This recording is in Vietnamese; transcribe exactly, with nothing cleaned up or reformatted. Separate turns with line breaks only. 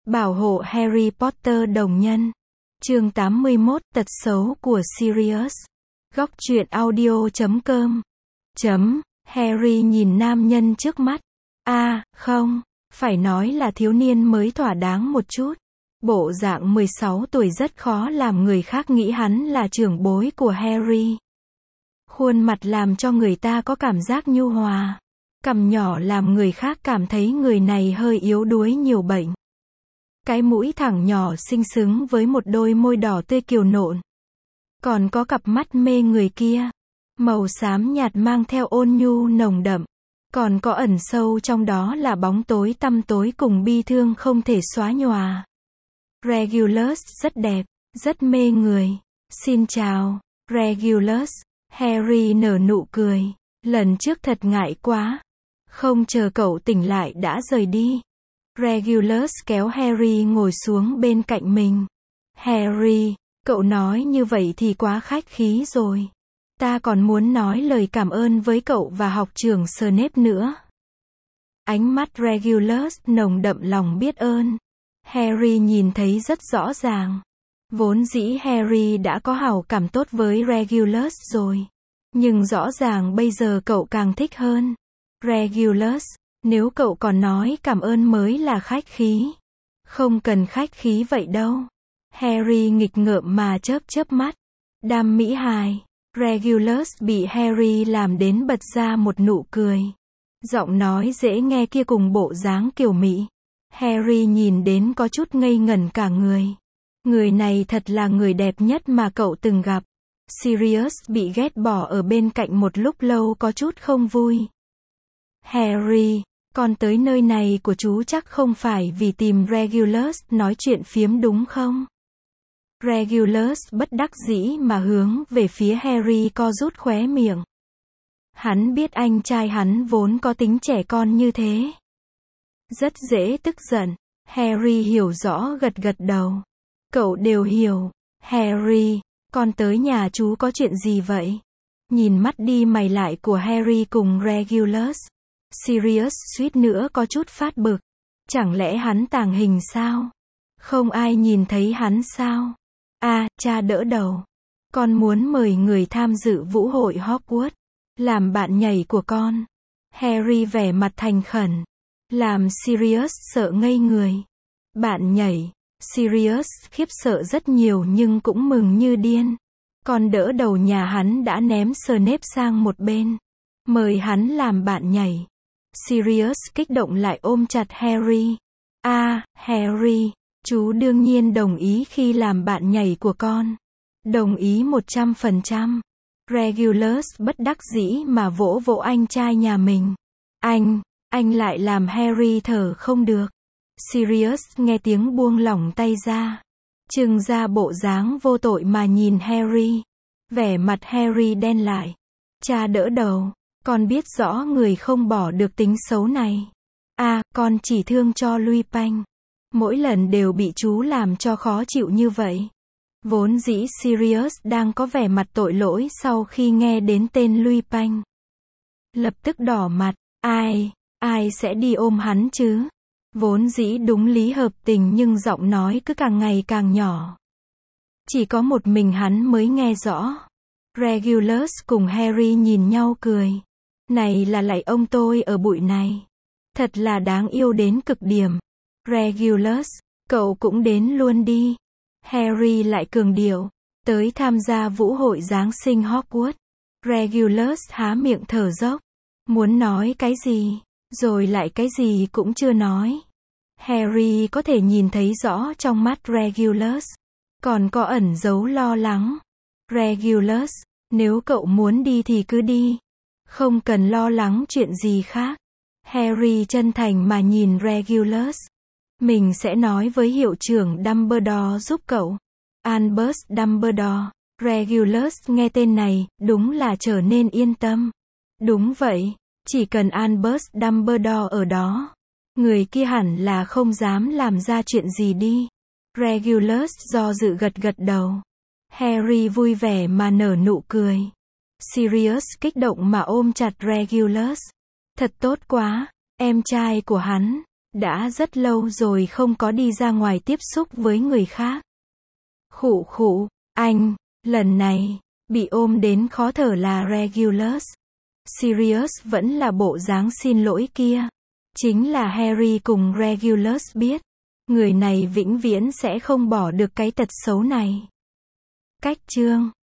Bảo hộ Harry Potter đồng nhân. Chương tám mươi mốt, tật xấu của Sirius. Góc truyện audio chấm com. Chấm, Harry nhìn nam nhân trước mắt. A, à, không, phải nói là thiếu niên mới thỏa đáng một chút. Bộ dạng mười sáu tuổi rất khó làm người khác nghĩ hắn là trưởng bối của Harry. Khuôn mặt làm cho người ta có cảm giác nhu hòa. Cằm nhỏ làm người khác cảm thấy người này hơi yếu đuối nhiều bệnh. Cái mũi thẳng nhỏ xinh xứng với một đôi môi đỏ tươi kiều nộn. Còn có cặp mắt mê người kia. Màu xám nhạt mang theo ôn nhu nồng đậm. Còn có ẩn sâu trong đó là bóng tối tăm tối cùng bi thương không thể xóa nhòa. Regulus rất đẹp, rất mê người. Xin chào, Regulus. Harry nở nụ cười. Lần trước thật ngại quá. Không chờ cậu tỉnh lại đã rời đi. Regulus kéo Harry ngồi xuống bên cạnh mình. Harry, cậu nói như vậy thì quá khách khí rồi. Ta còn muốn nói lời cảm ơn với cậu và học trưởng Snape nữa. Ánh mắt Regulus nồng đậm lòng biết ơn. Harry nhìn thấy rất rõ ràng. Vốn dĩ Harry đã có hảo cảm tốt với Regulus rồi. Nhưng rõ ràng bây giờ cậu càng thích hơn. Regulus, nếu cậu còn nói cảm ơn mới là khách khí. Không cần khách khí vậy đâu. Harry nghịch ngợm mà chớp chớp mắt. Đam mỹ hài. Regulus bị Harry làm đến bật ra một nụ cười. Giọng nói dễ nghe kia cùng bộ dáng kiều mỹ. Harry nhìn đến có chút ngây ngẩn cả người. Người này thật là người đẹp nhất mà cậu từng gặp. Sirius bị ghét bỏ ở bên cạnh một lúc lâu có chút không vui. Harry, con tới nơi này của chú chắc không phải vì tìm Regulus nói chuyện phiếm đúng không? Regulus bất đắc dĩ mà hướng về phía Harry co rút khóe miệng. Hắn biết anh trai hắn vốn có tính trẻ con như thế. Rất dễ tức giận. Harry hiểu rõ gật gật đầu. Cậu đều hiểu. Harry, con tới nhà chú có chuyện gì vậy? Nhìn mắt đi mày lại của Harry cùng Regulus. Sirius suýt nữa có chút phát bực. Chẳng lẽ hắn tàng hình sao? Không ai nhìn thấy hắn sao? A, à, cha đỡ đầu. Con muốn mời người tham dự vũ hội Hogwarts. Làm bạn nhảy của con. Harry vẻ mặt thành khẩn. Làm Sirius sợ ngây người. Bạn nhảy. Sirius khiếp sợ rất nhiều nhưng cũng mừng như điên. Con đỡ đầu nhà hắn đã ném Snape sang một bên. Mời hắn làm bạn nhảy. Sirius kích động lại ôm chặt Harry. A, à, Harry, chú đương nhiên đồng ý khi làm bạn nhảy của con. Đồng ý một trăm phần trăm. Regulus bất đắc dĩ mà vỗ vỗ anh trai nhà mình. Anh, anh lại làm Harry thở không được. Sirius nghe tiếng buông lỏng tay ra. Trừng ra bộ dáng vô tội mà nhìn Harry. Vẻ mặt Harry đen lại. Cha đỡ đầu. Con biết rõ người không bỏ được tính xấu này. A, à, con chỉ thương cho Lupin. Mỗi lần đều bị chú làm cho khó chịu như vậy. Vốn dĩ Sirius đang có vẻ mặt tội lỗi sau khi nghe đến tên Lupin. Lập tức đỏ mặt. Ai, ai sẽ đi ôm hắn chứ? Vốn dĩ đúng lý hợp tình nhưng giọng nói cứ càng ngày càng nhỏ. Chỉ có một mình hắn mới nghe rõ. Regulus cùng Harry nhìn nhau cười. Này là lạy ông tôi ở bụi này. Thật là đáng yêu đến cực điểm. Regulus, cậu cũng đến luôn đi. Harry lại cường điệu. Tới tham gia vũ hội Giáng sinh Hogwarts. Regulus há miệng thở dốc. Muốn nói cái gì, rồi lại cái gì cũng chưa nói. Harry có thể nhìn thấy rõ trong mắt Regulus. Còn có ẩn giấu lo lắng. Regulus, nếu cậu muốn đi thì cứ đi. Không cần lo lắng chuyện gì khác. Harry chân thành mà nhìn Regulus. Mình sẽ nói với hiệu trưởng Dumbledore giúp cậu. Albus Dumbledore. Regulus nghe tên này, đúng là trở nên yên tâm. Đúng vậy, chỉ cần Albus Dumbledore ở đó. Người kia hẳn là không dám làm ra chuyện gì đi. Regulus do dự gật gật đầu. Harry vui vẻ mà nở nụ cười. Sirius kích động mà ôm chặt Regulus. Thật tốt quá, em trai của hắn. Đã rất lâu rồi không có đi ra ngoài tiếp xúc với người khác. Khụ khụ, anh, lần này, bị ôm đến khó thở là Regulus. Sirius vẫn là bộ dáng xin lỗi kia. Chính là Harry cùng Regulus biết. Người này vĩnh viễn sẽ không bỏ được cái tật xấu này. Cách chương